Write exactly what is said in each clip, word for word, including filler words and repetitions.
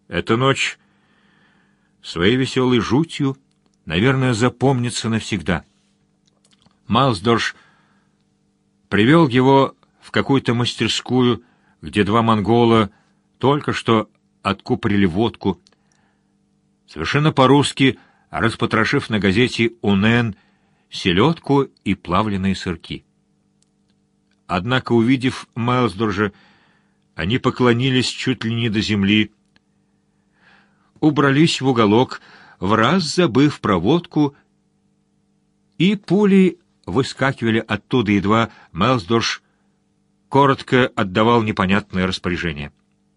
Эта ночь своей веселой жутью, наверное, запомнится навсегда. Майлсдорш привел его в какую-то мастерскую, где два монгола только что откупорили водку, совершенно по-русски распотрошив на газете «Унен» селедку и плавленые сырки. Однако, увидев Майлсдоржа, они поклонились чуть ли не до земли, убрались в уголок, враз забыв про водку, и пули выскакивали оттуда, едва Майлсдорж коротко отдавал непонятное распоряжение.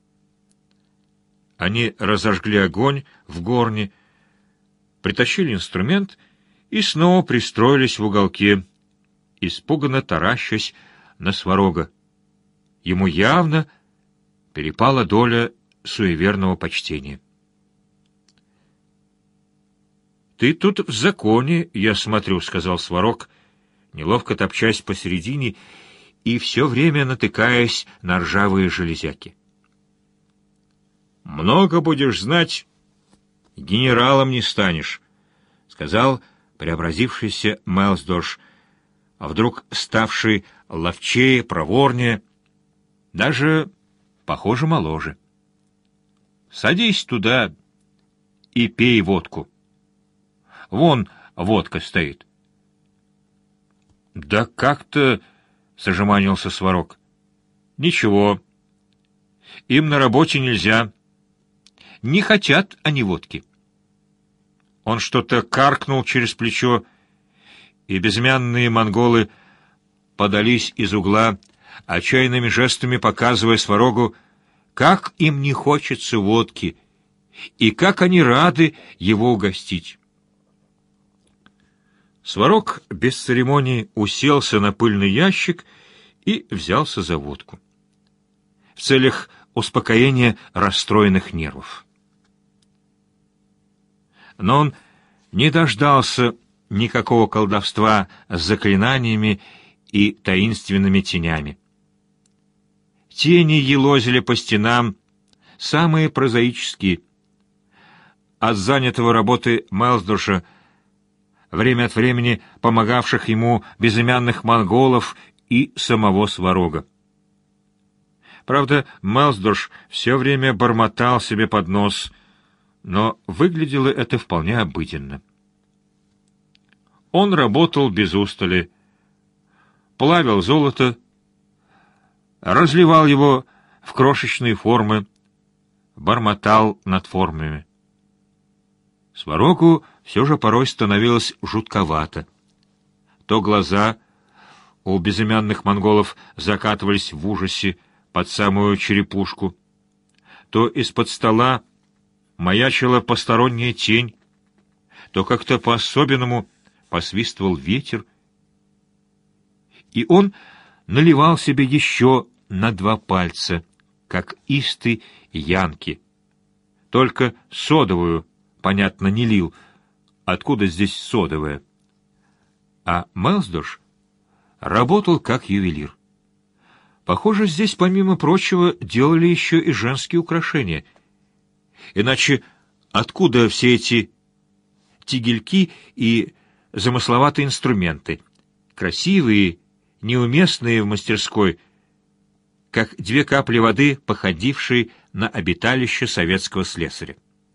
Они разожгли огонь в горне, притащили инструмент и снова пристроились в уголке, испуганно таращась на Сварога. Ему явно перепала доля суеверного почтения. «Ты тут в законе, я смотрю», — сказал Сварог, неловко топчась посередине и все время натыкаясь на ржавые железяки. «Много будешь знать, генералом не станешь», — сказал преобразившийся Майлсдорш, а вдруг ставший ловчее, проворнее, даже, похоже, моложе. «Садись туда и пей водку. Вон водка стоит». «Да как-то...» — сожеманился Сварог. «Ничего. Им на работе нельзя. Не хотят они водки». Он что-то каркнул через плечо, и безымянные монголы подались из угла, отчаянными жестами показывая Сварогу, как им не хочется водки и как они рады его угостить. Сварог без церемоний уселся на пыльный ящик и взялся за водку в целях успокоения расстроенных нервов. Но он не дождался никакого колдовства с заклинаниями и таинственными тенями. Тени елозили по стенам, самые прозаические. От занятого работы Майлсдорша, время от времени помогавших ему безымянных монголов и самого Сварога. Правда, Майлсдорш все время бормотал себе под нос, но выглядело это вполне обыденно. Он работал без устали, плавил золото, разливал его в крошечные формы, бормотал над формами. Сварогу все же порой становилось жутковато. То глаза у безымянных монголов закатывались в ужасе под самую черепушку, то из-под стола маячила посторонняя тень, то как-то по-особенному посвистывал ветер, и он наливал себе еще на два пальца, как истый янки. Только содовую, понятно, не лил. Откуда здесь содовая? А Майлсдорш работал как ювелир. Похоже, здесь, помимо прочего, делали еще и женские украшения. Иначе откуда все эти тигельки и замысловатые инструменты, красивые, неуместные в мастерской, как две капли воды, походившие на обиталище советского слесаря?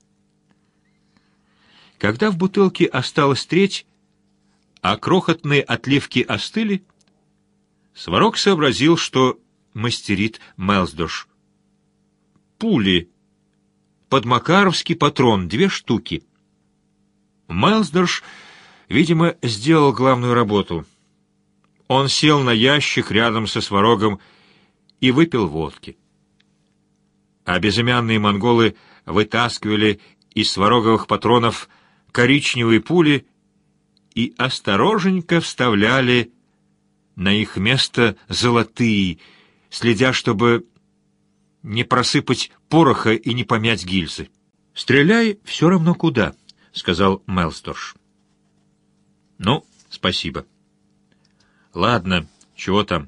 Когда в бутылке осталась треть, а крохотные отливки остыли, Сварог сообразил, что мастерит Майлсдорш. Пули, под макаровский патрон, две штуки. Майлсдорш, видимо, сделал главную работу. Он сел на ящик рядом со Сварогом и выпил водки. А безымянные монголы вытаскивали из свароговых патронов коричневые пули и осторожненько вставляли на их место золотые, следя, чтобы не просыпать пороха и не помять гильзы. «Стреляй все равно куда», — сказал Майлсдорш. «Ну, спасибо». «Ладно, чего там?»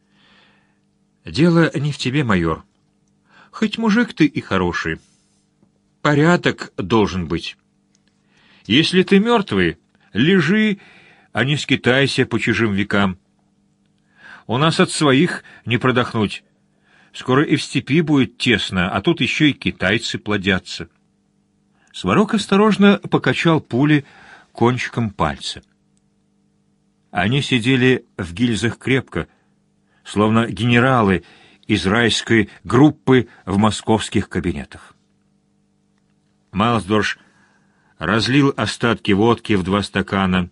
«Дело не в тебе, майор. Хоть мужик ты и хороший. порядок должен быть. Если ты мертвый, лежи, а не скитайся по чужим векам. У нас от своих не продохнуть. Скоро и в степи будет тесно, а тут еще и китайцы плодятся. Сварог осторожно покачал пули кончиком пальца. Они сидели в гильзах крепко, словно генералы из райской группы в московских кабинетах. Малсдорж разлил остатки водки в два стакана,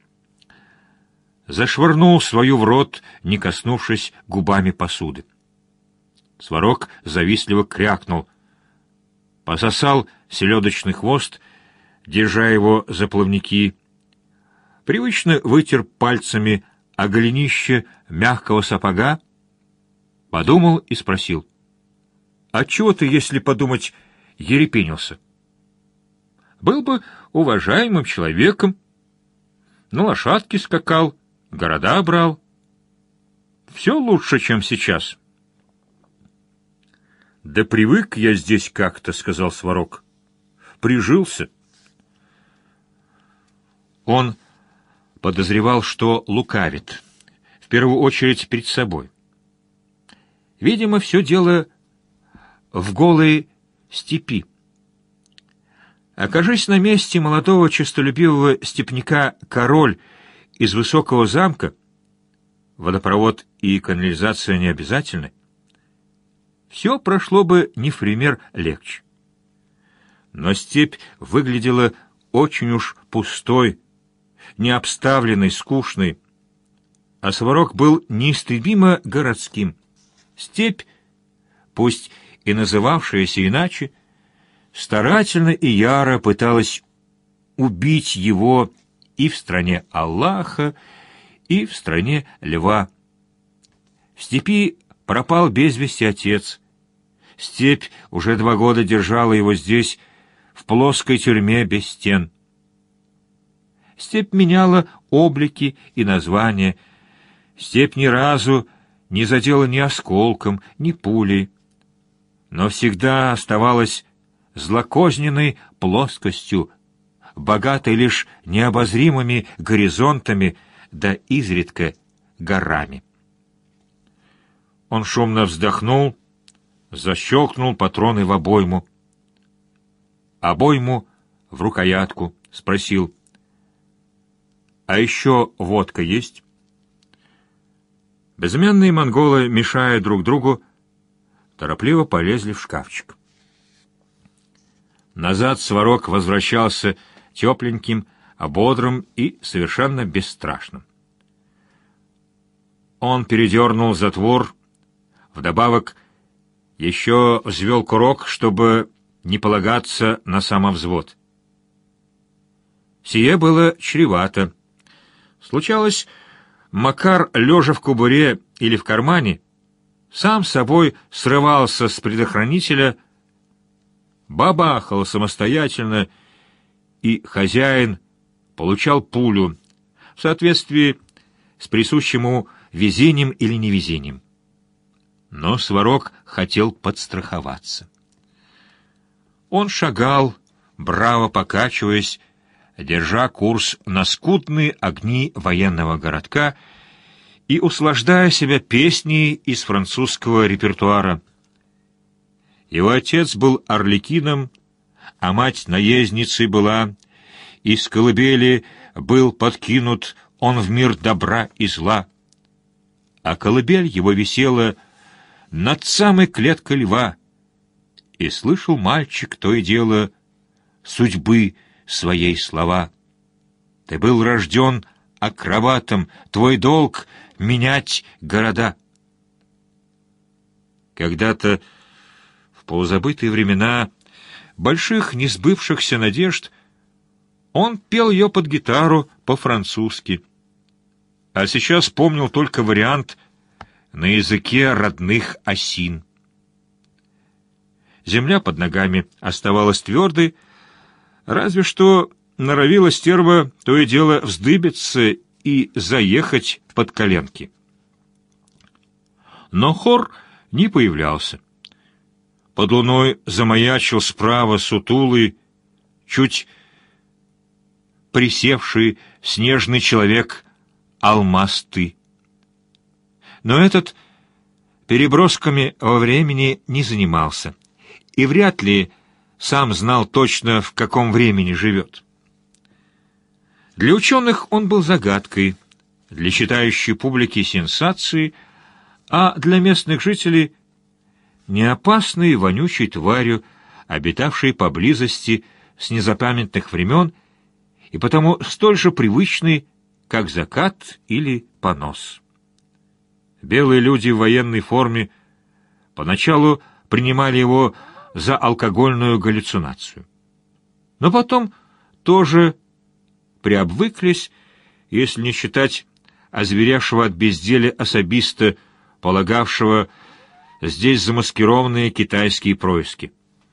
зашвырнул свою в рот, не коснувшись губами посуды. Сварог завистливо крякнул, пососал селедочный хвост, держа его за плавники, привычно вытер пальцами о голенище мягкого сапога, подумал и спросил: «Отчего ты, если подумать, ерепенился? Был бы уважаемым человеком, на лошадке скакал, города брал. Все лучше, чем сейчас». «Да привык я здесь как-то», — сказал Сварог. «Прижился». Он подозревал, что лукавит, в первую очередь перед собой. Видимо, все дело в голой степи. Окажись на месте молодого честолюбивого степняка король из высокого замка, водопровод и канализация не обязательны, все прошло бы не в пример легче. Но степь выглядела очень уж пустой, необставленной, скучной, а Сварог был неистребимо городским. Степь, пусть и называвшаяся иначе, старательно и яро пыталась убить его и в стране Аллаха, и в стране Льва. В степи пропал без вести отец. Степь уже два года держала его здесь, в плоской тюрьме без стен. Степь меняла облики и названия. Степь ни разу не задела ни осколком, ни пулей, но всегда оставалась злокозненной плоскостью, богатой лишь необозримыми горизонтами да изредка горами. Он шумно вздохнул, защелкнул патроны в обойму. Обойму в рукоятку, спросил: «А еще водка есть?» Безымянные монголы, мешая друг другу, торопливо полезли в шкафчик. Назад Сварог возвращался тепленьким, бодрым и совершенно бесстрашным. Он передернул затвор, вдобавок еще взвел курок, чтобы не полагаться на самовзвод. Сие было чревато. Случалось, Макар, лежа в кобуре или в кармане, сам собой срывался с предохранителя, бабахал самостоятельно, и хозяин получал пулю в соответствии с присущим ему везением или невезением. Но Сварог хотел подстраховаться. Он шагал, браво покачиваясь, держа курс на скудные огни военного городка и услаждая себя песней из французского репертуара. Его отец был арлекином, а мать наездницей была, из колыбели был подкинут он в мир добра и зла, а колыбель его висела над самой клеткой льва, и слышал мальчик то и дело судьбы своей слова. Ты был рожден акробатом, твой долг — менять города. Когда-то, в полузабытые времена больших несбывшихся надежд, он пел ее под гитару по-французски, а сейчас помнил только вариант на языке родных осин. Земля под ногами оставалась твердой, разве что норовила стерва то и дело вздыбиться и заехать под коленки. Но хор не появлялся. Под луной замаячил справа сутулый, чуть присевший снежный человек алмасты. Но этот перебросками во времени не занимался, и вряд ли сам знал точно, в каком времени живет. Для ученых он был загадкой, для читающей публики — сенсацией, а для местных жителей — неопасной вонючей тварью, обитавшей поблизости с незапамятных времен и потому столь же привычной, как закат или понос. Белые люди в военной форме поначалу принимали его за алкогольную галлюцинацию, но потом тоже приобвыклись, если не считать озверевшего от безделия особиста, полагавшего здесь замаскированные китайские происки.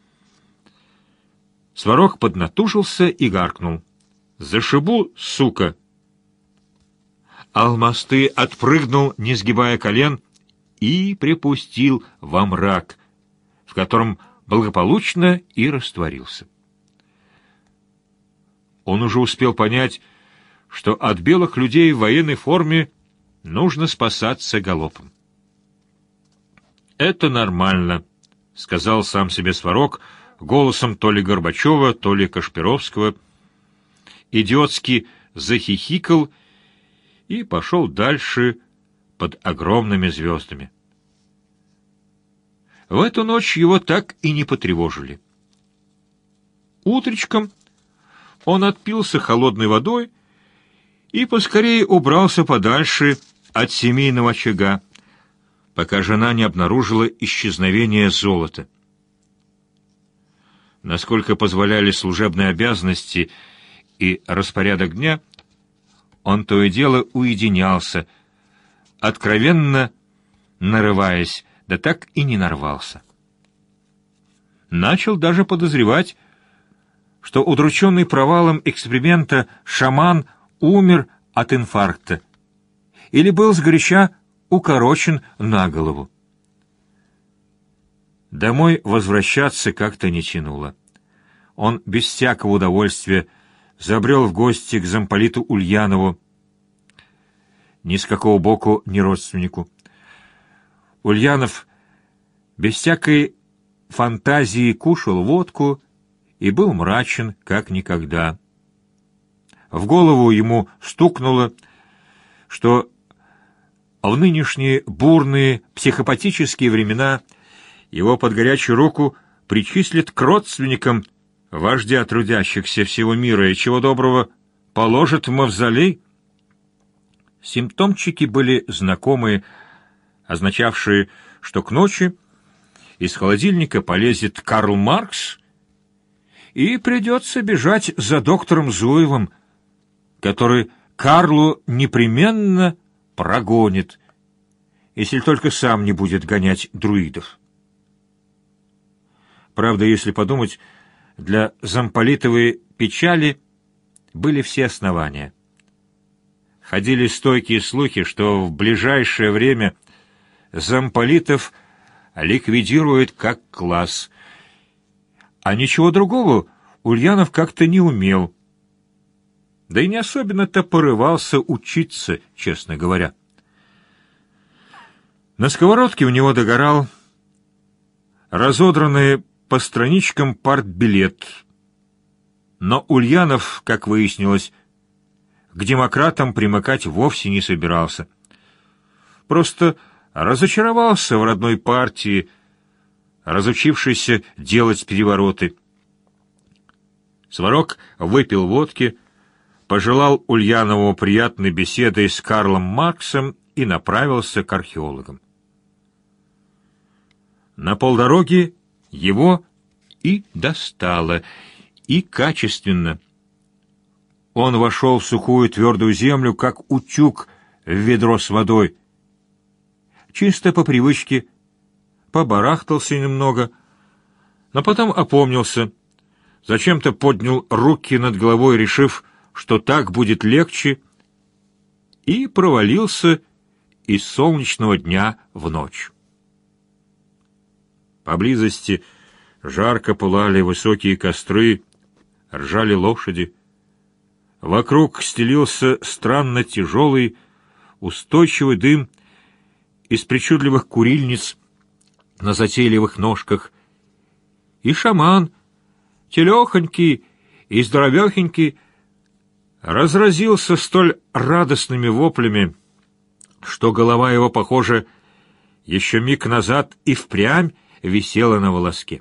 Сварог поднатужился и гаркнул: «Зашибу, сука!» Алмасты отпрыгнул, не сгибая колен, и припустил во мрак, в котором благополучно и растворился. Он уже успел понять, что от белых людей в военной форме нужно спасаться галопом. «Это нормально», — сказал сам себе Сварог голосом то ли Горбачева, то ли Кашпировского, идиотски захихикал и пошел дальше под огромными звездами. В эту ночь его так и не потревожили. Утречком он отпился холодной водой и поскорее убрался подальше от семейного очага, пока жена не обнаружила исчезновение золота. Насколько позволяли служебные обязанности и распорядок дня, он то и дело уединялся, откровенно нарываясь, да так и не нарвался. Начал даже подозревать, что удрученный провалом эксперимента шаман умер от инфаркта или был сгоряча укорочен на голову. Домой возвращаться как-то не тянуло. Он без всякого удовольствия забрел в гости к замполиту Ульянову, ни с какого боку ни родственнику. Ульянов без всякой фантазии кушал водку и был мрачен, как никогда. В голову ему стукнуло, что в нынешние бурные психопатические времена его под горячую руку причислят к родственникам вождя трудящихся всего мира и, чего доброго, положат в мавзолей. Симптомчики были знакомые, означавшие, что к ночи из холодильника полезет Карл Маркс, и придется бежать за доктором Зуевым, который Карлу непременно прогонит, если только сам не будет гонять друидов. Правда, если подумать, для замполитовой печали были все основания. Ходили стойкие слухи, что в ближайшее время замполитов ликвидируют как класс, а ничего другого Ульянов как-то не умел, да и не особенно-то порывался учиться, честно говоря. На сковородке у него догорал разодранный по страничкам партбилет, но Ульянов, как выяснилось, к демократам примыкать вовсе не собирался. Просто разочаровался в родной партии, разучившейся делать перевороты. Сварог выпил водки, пожелал Ульянову приятной беседы с Карлом Марксом и направился к археологам. На полдороги его и достало, и качественно. Он вошел в сухую твердую землю, как утюг в ведро с водой. Чисто по привычке побарахтался немного, но потом опомнился, зачем-то поднял руки над головой, решив, что так будет легче, и провалился из солнечного дня в ночь. Поблизости жарко пылали высокие костры, ржали лошади. Вокруг стелился странно тяжелый, устойчивый дым из причудливых курильниц на затейливых ножках. И шаман, телехонький и здоровехонький, разразился столь радостными воплями, что голова его, похоже, еще миг назад и впрямь висела на волоске.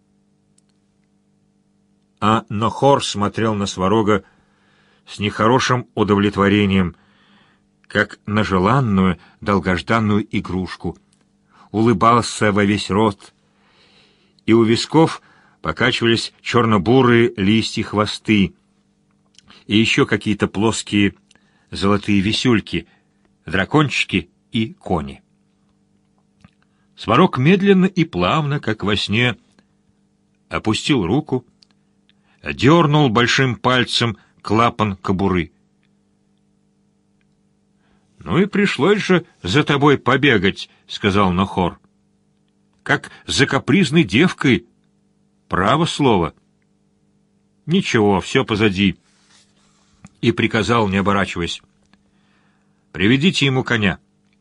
А Нохор смотрел на Сварога с нехорошим удовлетворением, как на желанную, долгожданную игрушку, улыбался во весь рот, и у висков покачивались черно-бурые листья-хвосты, и еще какие-то плоские золотые висюльки, дракончики и кони. Сварог медленно и плавно, как во сне, опустил руку, дернул большим пальцем клапан кобуры. «Ну и пришлось же за тобой побегать», — сказал Нохор. «Как за капризной девкой. Право слово». «Ничего, все позади». И приказал, не оборачиваясь: «Приведите ему коня».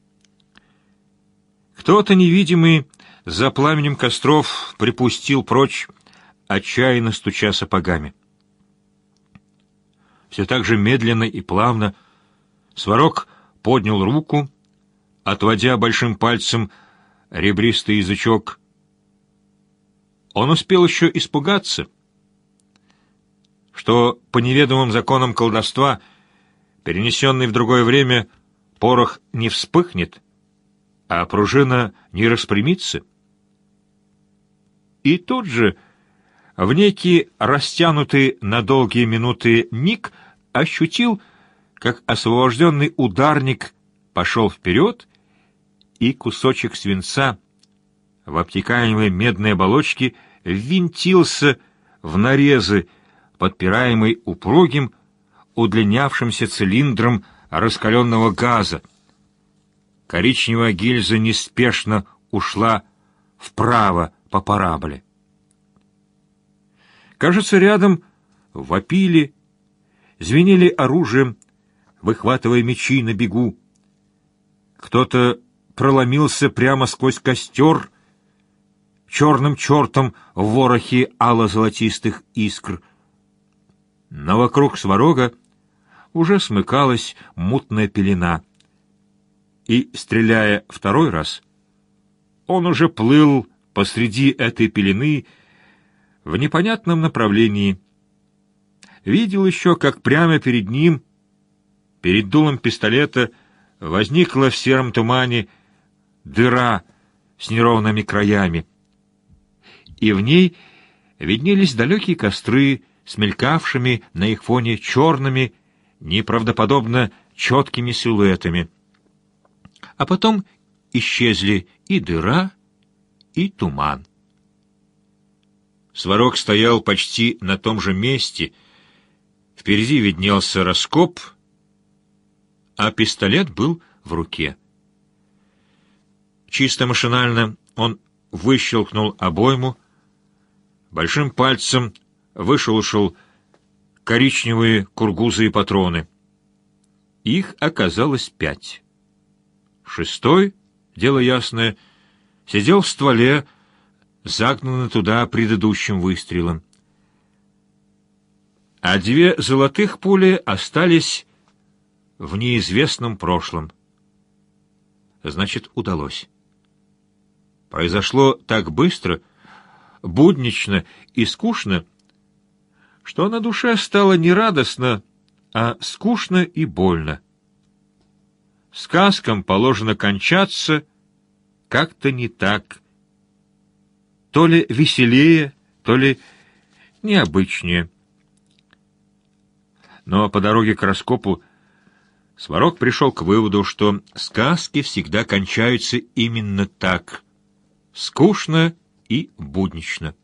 Кто-то невидимый за пламенем костров припустил прочь, отчаянно стуча сапогами. Все так же медленно и плавно Сварог поднял руку, отводя большим пальцем ребристый язычок. Он успел еще испугаться, что по неведомым законам колдовства, перенесенный в другое время, порох не вспыхнет, а пружина не распрямится. И тут же, в некий растянутый на долгие минуты миг, ощутил, как освобожденный ударник пошел вперед, и кусочек свинца в обтекаемой медной оболочке ввинтился в нарезы, подпираемый упругим, удлинявшимся цилиндром раскаленного газа. Коричневая гильза неспешно ушла вправо по параболе. Кажется, рядом вопили, звенели оружием, выхватывая мечи на бегу. Кто-то проломился прямо сквозь костер, черным чертом в ворохе ало-золотистых искр. Но вокруг Сварога уже смыкалась мутная пелена, и, стреляя второй раз, он уже плыл посреди этой пелены в непонятном направлении. Видел еще, как прямо перед ним, перед дулом пистолета, возникла в сером тумане дыра с неровными краями, и в ней виднелись далекие костры с мелькавшими на их фоне черными, неправдоподобно четкими силуэтами. А потом исчезли и дыра, и туман. Сварог стоял почти на том же месте, впереди виднелся раскоп, а пистолет был в руке. Чисто машинально он выщелкнул обойму, большим пальцем вышелушил коричневые кургузые патроны. Их оказалось пять. Шестой, дело ясное, сидел в стволе, загнанный туда предыдущим выстрелом. А две золотых пули остались в неизвестном прошлом. Значит, удалось. Произошло так быстро, буднично и скучно, что на душе стало не радостно, а скучно и больно. Сказкам положено кончаться как-то не так. То ли веселее, то ли необычнее. Но по дороге к раскопу Сварог пришел к выводу, что сказки всегда кончаются именно так — скучно и буднично.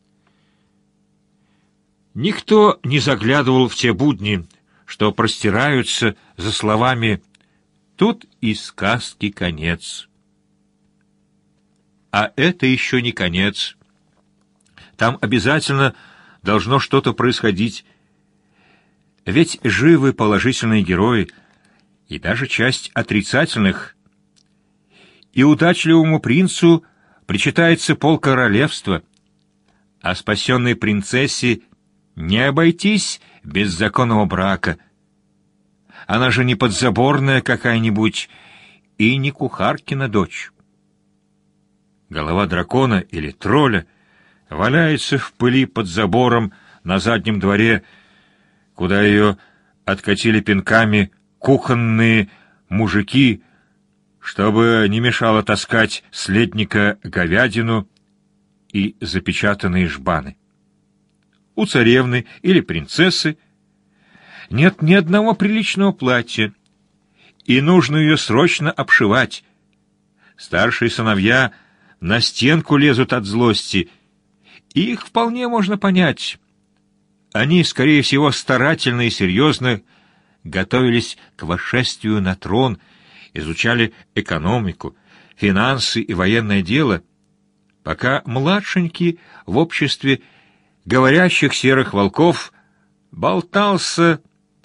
Никто не заглядывал в те будни, что простираются за словами «тут и сказки конец». А это еще не конец. Там обязательно должно что-то происходить. Ведь живы положительные герои, и даже часть отрицательных. И удачливому принцу причитается полкоролевства, а спасенной принцессе не обойтись без законного брака. Она же не подзаборная какая-нибудь и не кухаркина дочь. Голова дракона или тролля валяется в пыли под забором на заднем дворе, куда ее откатили пинками кухонные мужики, чтобы не мешало таскать с летника говядину и запечатанные жбаны. У царевны или принцессы нет ни одного приличного платья, и нужно ее срочно обшивать. Старшие сыновья на стенку лезут от злости, и их вполне можно понять. Они, скорее всего, старательно и серьезно готовились к восшествию на трон, изучали экономику, финансы и военное дело, пока младшенький в обществе говорящих серых волков болтался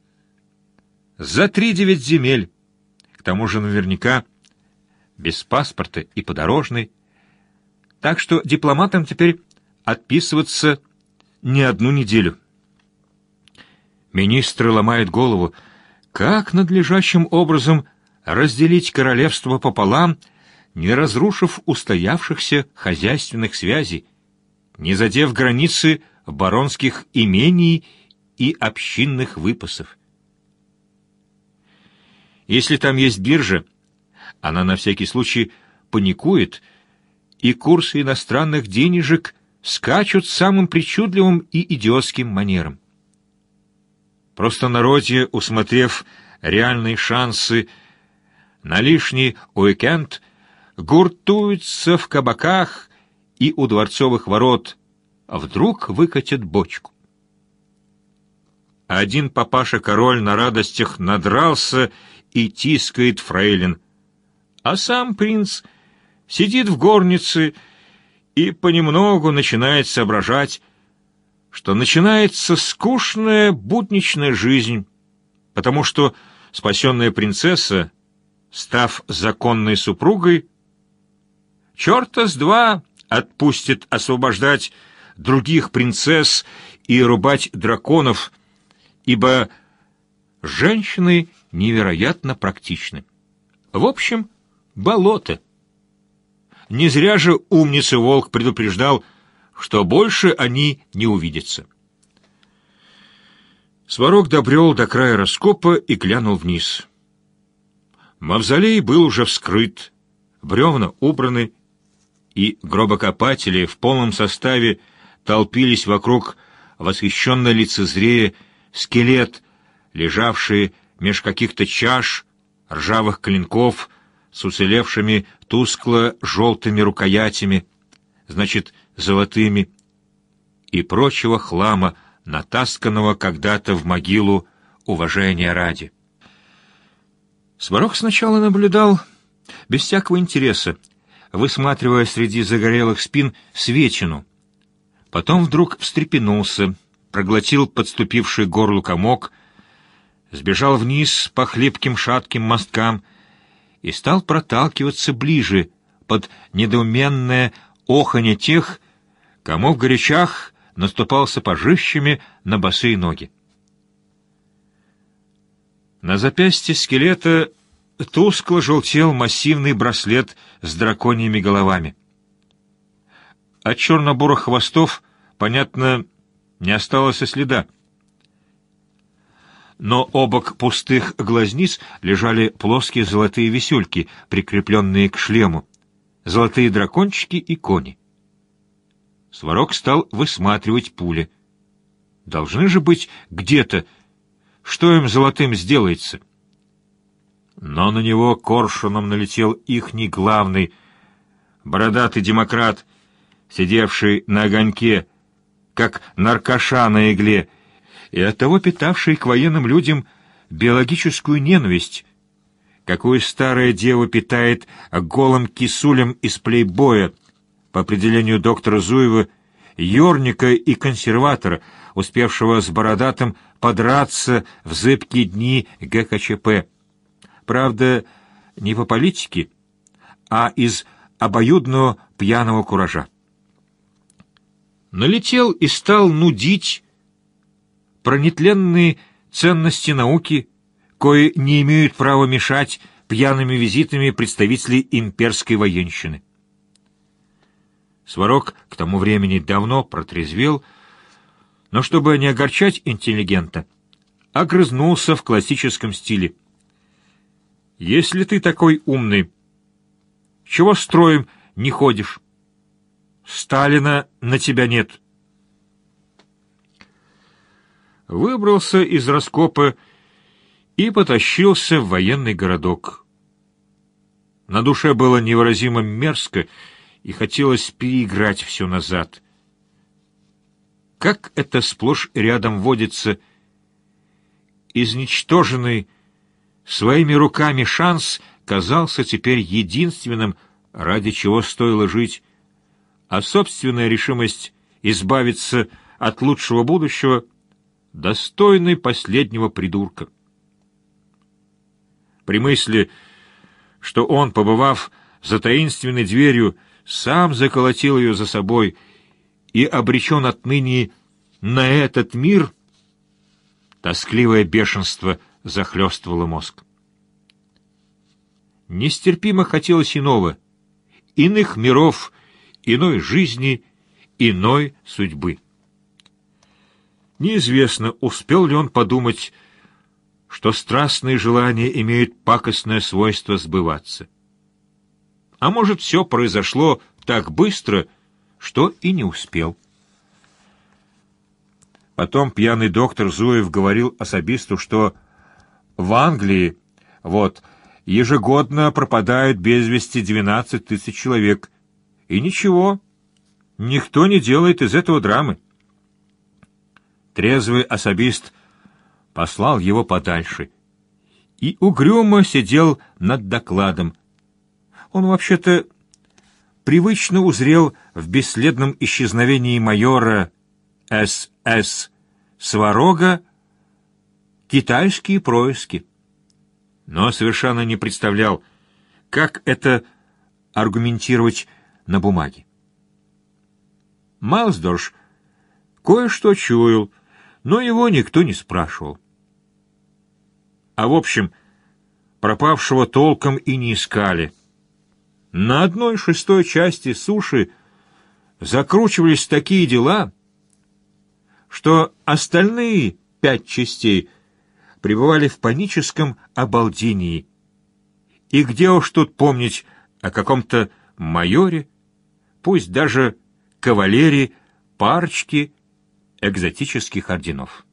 за три девять земель, к тому же наверняка без паспорта и подорожной, так что дипломатам теперь отписываться не одну неделю. Министры ломают голову, как надлежащим образом разделить королевство пополам, не разрушив устоявшихся хозяйственных связей, не задев границы баронских имений и общинных выпасов. Если там есть биржа, она на всякий случай паникует, и курсы иностранных денежек скачут самым причудливым и идиотским манером. Простонародье, усмотрев реальные шансы на лишний уикенд, гуртуются в кабаках и у дворцовых ворот, а вдруг выкатят бочку. Один папаша-король на радостях надрался и тискает фрейлин, а сам принц сидит в горнице и понемногу начинает соображать, что начинается скучная будничная жизнь, потому что спасенная принцесса, став законной супругой, черта с два отпустит освобождать других принцесс и рубать драконов, ибо женщины невероятно практичны. В общем, болото. Не зря же умница-волк предупреждал, что больше они не увидятся. Сварог добрел до края раскопа и глянул вниз. Мавзолей был уже вскрыт, бревна убраны, и гробокопатели в полном составе толпились вокруг, восхищенно лицезрея скелет, лежавший меж каких-то чаш, ржавых клинков с уцелевшими тускло-желтыми рукоятями, значит, золотыми, и прочего хлама, натасканного когда-то в могилу уважения ради. Сварог сначала наблюдал без всякого интереса, высматривая среди загорелых спин свечину. Потом вдруг встрепенулся, проглотил подступивший к горлу комок, сбежал вниз по хлипким шатким мосткам и стал проталкиваться ближе под недоуменное оханье тех, кому в горячах наступал сапожищами на босые ноги. На запястье скелета тускло желтел массивный браслет с драконьими головами. От черно-бурых хвостов, понятно, не осталось и следа. Но обок пустых глазниц лежали плоские золотые висюльки, прикрепленные к шлему, золотые дракончики и кони. Сварог стал высматривать пули. Должны же быть где-то. Что им золотым сделается? Но на него коршуном налетел ихний главный, бородатый демократ, сидевший на огоньке, как наркоша на игле, и оттого питавший к военным людям биологическую ненависть, какую старая дева питает к голым кисулям из плейбоя, по определению доктора Зуева, ёрника и консерватора, успевшего с Бородатым подраться в зыбкие дни гэ ка че пэ. Правда, не по политике, а из обоюдного пьяного куража. Налетел и стал нудить про нетленные ценности науки, кои не имеют права мешать пьяными визитами представителей имперской военщины. Сварог к тому времени давно протрезвел, но чтобы не огорчать интеллигента, огрызнулся в классическом стиле. «Если ты такой умный, чего строем не ходишь? Сталина на тебя нет». Выбрался из раскопа и потащился в военный городок. На душе было невыразимо мерзко, и хотелось переиграть все назад. Как это сплошь рядом водится, изничтоженный своими руками шанс казался теперь единственным, ради чего стоило жить, а собственная решимость избавиться от лучшего будущего достойной последнего придурка. При мысли, что он, побывав за таинственной дверью, сам заколотил ее за собой и обречен отныне на этот мир, тоскливое бешенство захлестывало мозг. Нестерпимо хотелось иного, иных миров, иной жизни, иной судьбы. Неизвестно, успел ли он подумать, что страстные желания имеют пакостное свойство сбываться. А может, все произошло так быстро, что и не успел. Потом пьяный доктор Зуев говорил особисту, что в Англии вот ежегодно пропадают без вести двенадцать тысяч человек. И ничего, никто не делает из этого драмы. Трезвый особист послал его подальше и угрюмо сидел над докладом. Он вообще-то привычно узрел в бесследном исчезновении майора эс эс Сварога китайские происки, но совершенно не представлял, как это аргументировать на бумаге. Малсдорш кое-что чуял, но его никто не спрашивал. А в общем, пропавшего толком и не искали. На одной шестой части суши закручивались такие дела, что остальные пять частей пребывали в паническом обалдении. И где уж тут помнить о каком-то майоре, пусть даже кавалерии парочки экзотических орденов.